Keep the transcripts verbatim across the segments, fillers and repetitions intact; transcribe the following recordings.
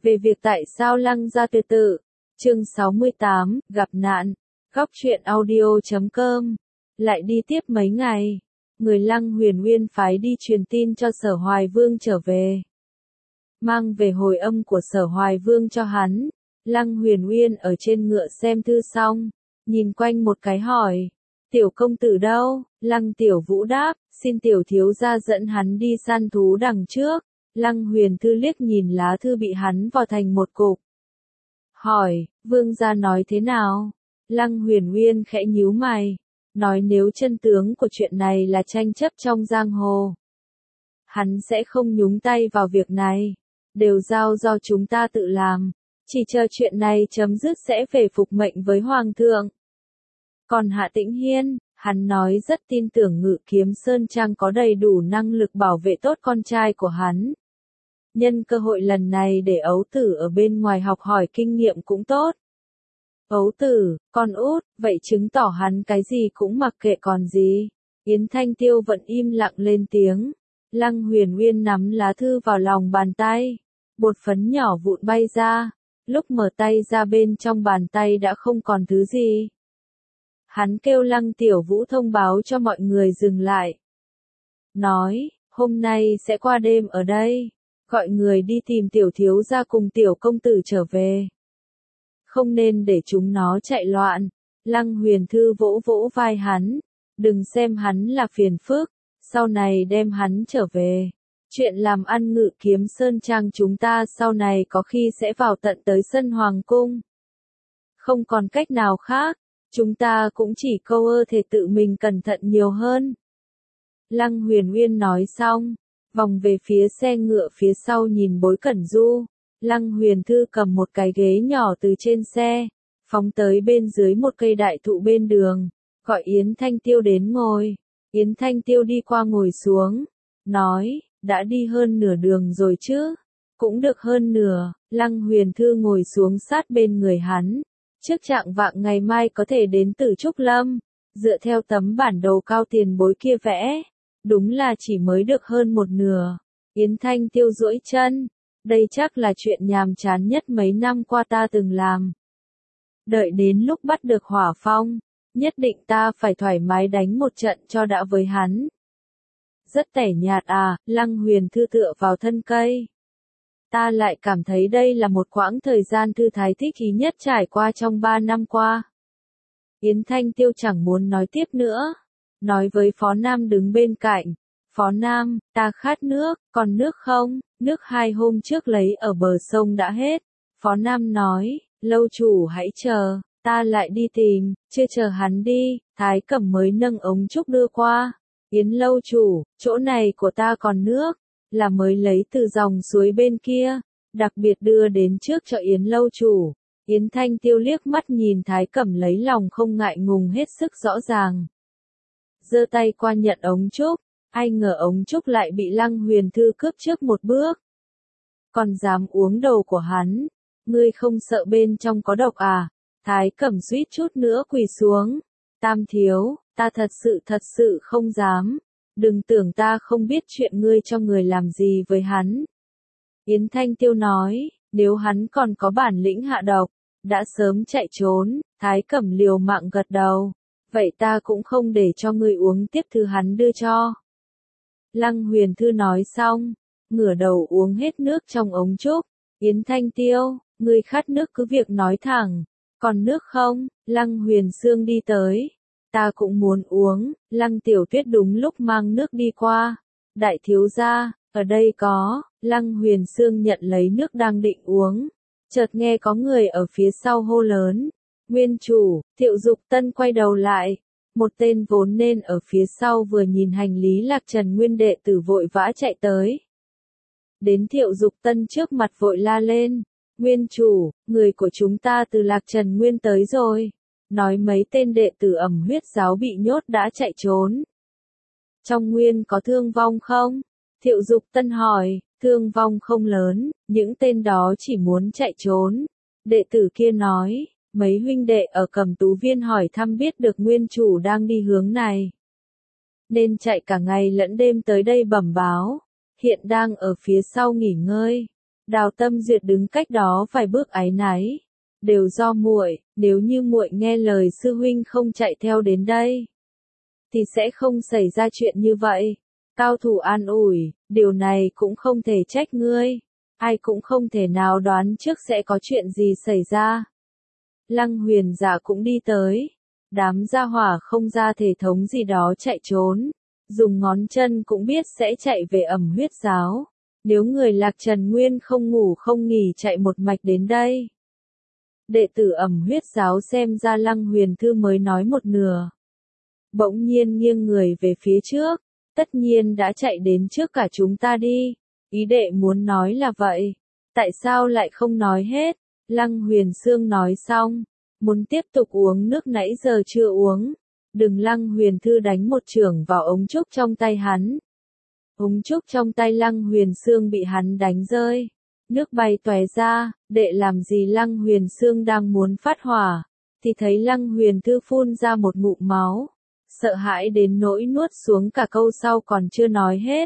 về việc tại sao Lăng gia tự tử. Chương sáu mươi tám, gặp nạn. Góc truyện audio chấm com. Lại đi tiếp mấy ngày, người Lăng Huyền Uyên phái đi truyền tin cho Sở Hoài Vương trở về. Mang về hồi âm của Sở Hoài Vương cho hắn. Lăng Huyền Uyên ở trên ngựa xem thư xong, nhìn quanh một cái hỏi, tiểu công tử đâu? Lăng Tiểu Vũ đáp, xin tiểu thiếu gia dẫn hắn đi săn thú đằng trước. Lăng Huyền Thư liếc nhìn lá thư bị hắn vò thành một cục. Hỏi, vương gia nói thế nào? Lăng Huyền Uyên khẽ nhíu mày, nói nếu chân tướng của chuyện này là tranh chấp trong giang hồ, hắn sẽ không nhúng tay vào việc này, đều giao do chúng ta tự làm, chỉ chờ chuyện này chấm dứt sẽ về phục mệnh với Hoàng thượng. Còn Hạ Tĩnh Hiên, hắn nói rất tin tưởng Ngự Kiếm Sơn Trang có đầy đủ năng lực bảo vệ tốt con trai của hắn. Nhân cơ hội lần này để ấu tử ở bên ngoài học hỏi kinh nghiệm cũng tốt. Ấu tử, con út, vậy chứng tỏ hắn cái gì cũng mặc kệ còn gì. Yến Thanh Tiêu vẫn im lặng lên tiếng. Lăng Huyền Uyên nắm lá thư vào lòng bàn tay. Bột phấn nhỏ vụn bay ra. Lúc mở tay ra bên trong bàn tay đã không còn thứ gì. Hắn kêu Lăng Tiểu Vũ thông báo cho mọi người dừng lại. Nói, hôm nay sẽ qua đêm ở đây. Gọi người đi tìm tiểu thiếu gia cùng tiểu công tử trở về. Không nên để chúng nó chạy loạn. Lăng Huyền Thư vỗ vỗ vai hắn. Đừng xem hắn là phiền phức. Sau này đem hắn trở về. Chuyện làm ăn Ngự Kiếm Sơn Trang chúng ta sau này có khi sẽ vào tận tới sân hoàng cung. Không còn cách nào khác. Chúng ta cũng chỉ câu ơ thể tự mình cẩn thận nhiều hơn. Lăng Huyền Uyên nói xong, vòng về phía xe ngựa phía sau nhìn Bối Cẩn Du. Lăng Huyền Thư cầm một cái ghế nhỏ từ trên xe, phóng tới bên dưới một cây đại thụ bên đường, gọi Yến Thanh Tiêu đến ngồi. Yến Thanh Tiêu đi qua ngồi xuống, nói, đã đi hơn nửa đường rồi chứ? Cũng được hơn nửa. Lăng Huyền Thư ngồi xuống sát bên người hắn. Trước trạng vạng ngày mai có thể đến Tử Trúc Lâm, dựa theo tấm bản đồ cao tiền bối kia vẽ, đúng là chỉ mới được hơn một nửa. Yến Thanh Tiêu duỗi chân, đây chắc là chuyện nhàm chán nhất mấy năm qua ta từng làm. Đợi đến lúc bắt được hỏa phong, nhất định ta phải thoải mái đánh một trận cho đã với hắn. Rất tẻ nhạt à, Lăng Huyền Thư tựa vào thân cây. Ta lại cảm thấy đây là một quãng thời gian thư thái thích ý nhất trải qua trong ba năm qua. Yến Thanh Tiêu chẳng muốn nói tiếp nữa. Nói với Phó Nam đứng bên cạnh. Phó Nam, ta khát nước, còn nước không? Nước hai hôm trước lấy ở bờ sông đã hết. Phó Nam nói, lâu chủ hãy chờ, ta lại đi tìm. Chưa chờ hắn đi, Thái Cẩm mới nâng ống trúc đưa qua. Yến lâu chủ, chỗ này của ta còn nước. Là mới lấy từ dòng suối bên kia, đặc biệt đưa đến trước cho Yến lâu chủ. Yến Thanh Tiêu liếc mắt nhìn Thái Cẩm lấy lòng không ngại ngùng hết sức rõ ràng. Giơ tay qua nhận ống trúc, ai ngờ ống trúc lại bị Lăng Huyền Thư cướp trước một bước. Còn dám uống đầu của hắn, ngươi không sợ bên trong có độc à? Thái Cẩm suýt chút nữa quỳ xuống. Tam thiếu, ta thật sự thật sự không dám. Đừng tưởng ta không biết chuyện ngươi cho người làm gì với hắn. Yến Thanh Tiêu nói, nếu hắn còn có bản lĩnh hạ độc, đã sớm chạy trốn. Thái Cẩm liều mạng gật đầu. Vậy ta cũng không để cho ngươi uống tiếp thứ hắn đưa cho. Lăng Huyền Thư nói xong, ngửa đầu uống hết nước trong ống trúc. Yến Thanh Tiêu, ngươi khát nước cứ việc nói thẳng. Còn nước không? Lăng Huyền Sương đi tới. Ta cũng muốn uống. Lăng Tiểu Tuyết đúng lúc mang nước đi qua. Đại thiếu gia, ở đây có. Lăng Huyền Sương nhận lấy nước đang định uống. Chợt nghe có người ở phía sau hô lớn. Nguyên chủ, Thiệu Dục Tân quay đầu lại. Một tên vốn nên ở phía sau vừa nhìn hành lý Lạc Trần Nguyên đệ tử vội vã chạy tới. Đến Thiệu Dục Tân trước mặt vội la lên. Nguyên chủ, người của chúng ta từ Lạc Trần Nguyên tới rồi. Nói mấy tên đệ tử ẩm huyết giáo bị nhốt đã chạy trốn. Trong nguyên có thương vong không? Thiệu Dục Tân hỏi, thương vong không lớn, những tên đó chỉ muốn chạy trốn. Đệ tử kia nói, mấy huynh đệ ở Cẩm Tú Viên hỏi thăm biết được nguyên chủ đang đi hướng này. Nên chạy cả ngày lẫn đêm tới đây bẩm báo, hiện đang ở phía sau nghỉ ngơi. Đào Tâm Duyệt đứng cách đó vài bước áy náy. Đều do muội, nếu như muội nghe lời sư huynh không chạy theo đến đây, thì sẽ không xảy ra chuyện như vậy. Cao thủ an ủi, điều này cũng không thể trách ngươi. Ai cũng không thể nào đoán trước sẽ có chuyện gì xảy ra. Lăng Huyền Dạ cũng đi tới. Đám gia hỏa không ra thể thống gì đó chạy trốn. Dùng ngón chân cũng biết sẽ chạy về Ẩm Huyết Giáo. Nếu người Lạc Trần Nguyên không ngủ không nghỉ chạy một mạch đến đây. Đệ tử Ẩm Huyết Giáo xem ra Lăng Huyền Thư mới nói một nửa. Bỗng nhiên nghiêng người về phía trước. Tất nhiên đã chạy đến trước cả chúng ta đi. Ý đệ muốn nói là vậy. Tại sao lại không nói hết? Lăng Huyền Sương nói xong. Muốn tiếp tục uống nước nãy giờ chưa uống. Đừng Lăng Huyền Thư đánh một chưởng vào ống trúc trong tay hắn. Ống trúc trong tay Lăng Huyền Sương bị hắn đánh rơi. Nước bay tòe ra, đệ làm gì? Lăng Huyền Sương đang muốn phát hỏa. Thì thấy Lăng Huyền Thư phun ra một ngụm máu. Sợ hãi đến nỗi nuốt xuống cả câu sau còn chưa nói hết.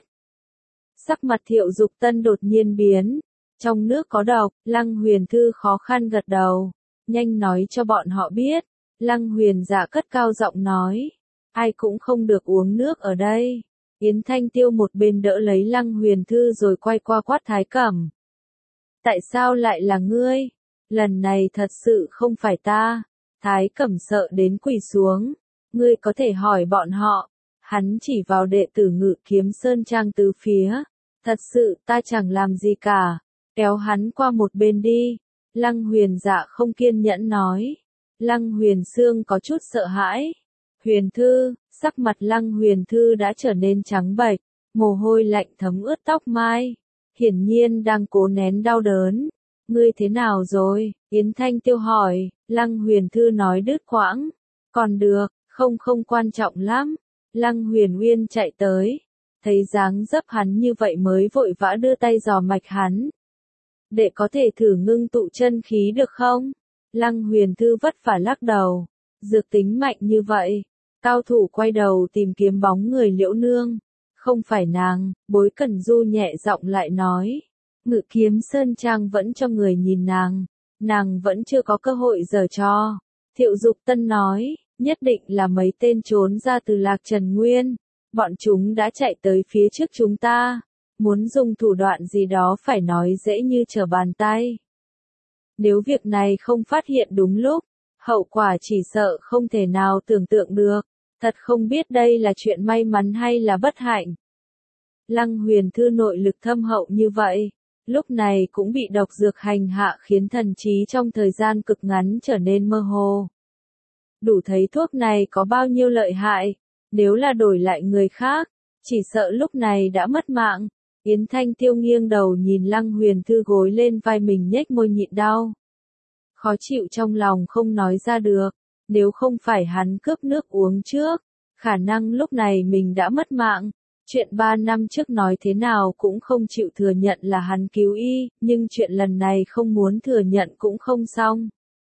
Sắc mặt Thiệu Dục Tân đột nhiên biến. Trong nước có độc, Lăng Huyền Thư khó khăn gật đầu. Nhanh nói cho bọn họ biết. Lăng Huyền Dạ cất cao giọng nói. Ai cũng không được uống nước ở đây. Yến Thanh Tiêu một bên đỡ lấy Lăng Huyền Thư rồi quay qua quát Thái Cẩm. Tại sao lại là ngươi? Lần này thật sự không phải ta. Thái Cẩm sợ đến quỳ xuống. Ngươi có thể hỏi bọn họ. Hắn chỉ vào đệ tử Ngự Kiếm Sơn Trang tứ phía. Thật sự ta chẳng làm gì cả. Kéo hắn qua một bên đi. Lăng Huyền Dạ không kiên nhẫn nói. Lăng Huyền Sương có chút sợ hãi. Huyền Thư, sắc mặt Lăng Huyền Thư đã trở nên trắng bệch, mồ hôi lạnh thấm ướt tóc mai. Hiển nhiên đang cố nén đau đớn. Ngươi thế nào rồi? Yến Thanh Tiêu hỏi. Lăng Huyền Thư nói đứt quãng. Còn được, không không quan trọng lắm. Lăng Huyền Uyên chạy tới. Thấy dáng dấp hắn như vậy mới vội vã đưa tay dò mạch hắn. Đệ có thể thử ngưng tụ chân khí được không? Lăng Huyền Thư vất vả lắc đầu. Dược tính mạnh như vậy. Cao thủ quay đầu tìm kiếm bóng người Liễu Nương. Không phải nàng, Bối Cẩn Du nhẹ giọng lại nói. Ngự Kiếm Sơn Trang vẫn cho người nhìn nàng. Nàng vẫn chưa có cơ hội giở trò. Thiệu Dục Tân nói, nhất định là mấy tên trốn ra từ Lạc Trần Nguyên. Bọn chúng đã chạy tới phía trước chúng ta. Muốn dùng thủ đoạn gì đó phải nói dễ như trở bàn tay. Nếu việc này không phát hiện đúng lúc, hậu quả chỉ sợ không thể nào tưởng tượng được. Thật không biết đây là chuyện may mắn hay là bất hạnh. Lăng Huyền Thư nội lực thâm hậu như vậy, lúc này cũng bị độc dược hành hạ khiến thần trí trong thời gian cực ngắn trở nên mơ hồ. Đủ thấy thuốc này có bao nhiêu lợi hại, nếu là đổi lại người khác, chỉ sợ lúc này đã mất mạng. Yến Thanh Tiêu nghiêng đầu nhìn Lăng Huyền Thư gối lên vai mình nhếch môi nhịn đau. Khó chịu trong lòng không nói ra được, nếu không phải hắn cướp nước uống trước, khả năng lúc này mình đã mất mạng. Chuyện ba năm trước nói thế nào cũng không chịu thừa nhận là hắn cứu y, nhưng chuyện lần này không muốn thừa nhận cũng không xong.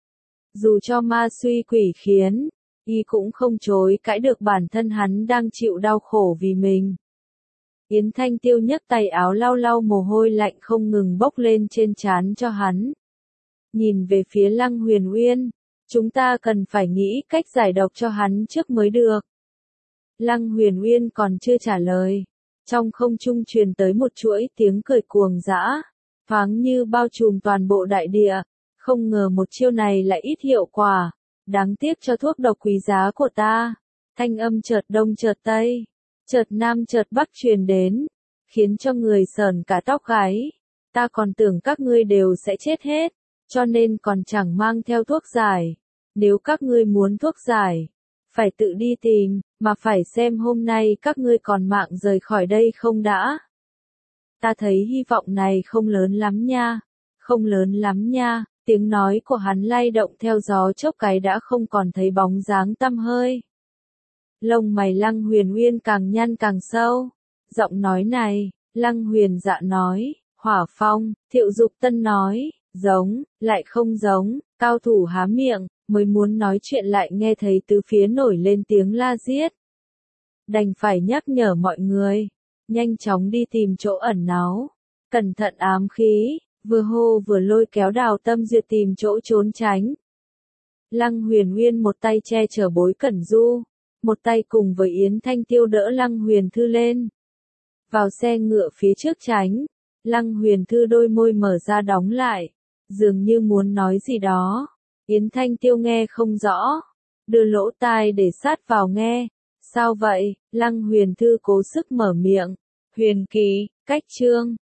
Dù cho ma suy quỷ khiến, y cũng không chối cãi được bản thân hắn đang chịu đau khổ vì mình. Yến Thanh Tiêu nhấc tay áo lau lau mồ hôi lạnh không ngừng bốc lên trên trán cho hắn. Nhìn về phía Lăng Huyền Uyên, chúng ta cần phải nghĩ cách giải độc cho hắn trước mới được. Lăng Huyền Uyên còn chưa trả lời. Trong không trung truyền tới một chuỗi tiếng cười cuồng dã, thoáng như bao trùm toàn bộ đại địa. Không ngờ một chiêu này lại ít hiệu quả. Đáng tiếc cho thuốc độc quý giá của ta. Thanh âm chợt đông chợt tây, chợt nam chợt bắc truyền đến, khiến cho người sờn cả tóc gáy. Ta còn tưởng các ngươi đều sẽ chết hết, cho nên còn chẳng mang theo thuốc giải. Nếu các ngươi muốn thuốc giải, phải tự đi tìm, mà phải xem hôm nay các ngươi còn mạng rời khỏi đây không đã. Ta thấy hy vọng này không lớn lắm nha, không lớn lắm nha. Tiếng nói của hắn lay động theo gió chốc cái đã không còn thấy bóng dáng tăm hơi. Lông mày Lăng Huyền Uyên càng nhăn càng sâu. Giọng nói này, Lăng Huyền Dạ nói, hỏa phong. Thiệu Dục Tân nói, giống, lại không giống. Cao thủ há miệng, mới muốn nói chuyện lại nghe thấy tứ phía nổi lên tiếng la giết. Đành phải nhắc nhở mọi người, nhanh chóng đi tìm chỗ ẩn náu. Cẩn thận ám khí. Vừa hô vừa lôi kéo Đào Tâm Duyệt tìm chỗ trốn tránh. Lăng Huyền Uyên một tay che chở Bối Cẩn Du, một tay cùng với Yến Thanh Tiêu đỡ Lăng Huyền Thư lên. Vào xe ngựa phía trước tránh, Lăng Huyền Thư đôi môi mở ra đóng lại, dường như muốn nói gì đó. Yến Thanh Tiêu nghe không rõ, đưa lỗ tai để sát vào nghe. Sao vậy? Lăng Huyền Thư cố sức mở miệng. Huyền Kỳ, cách chương.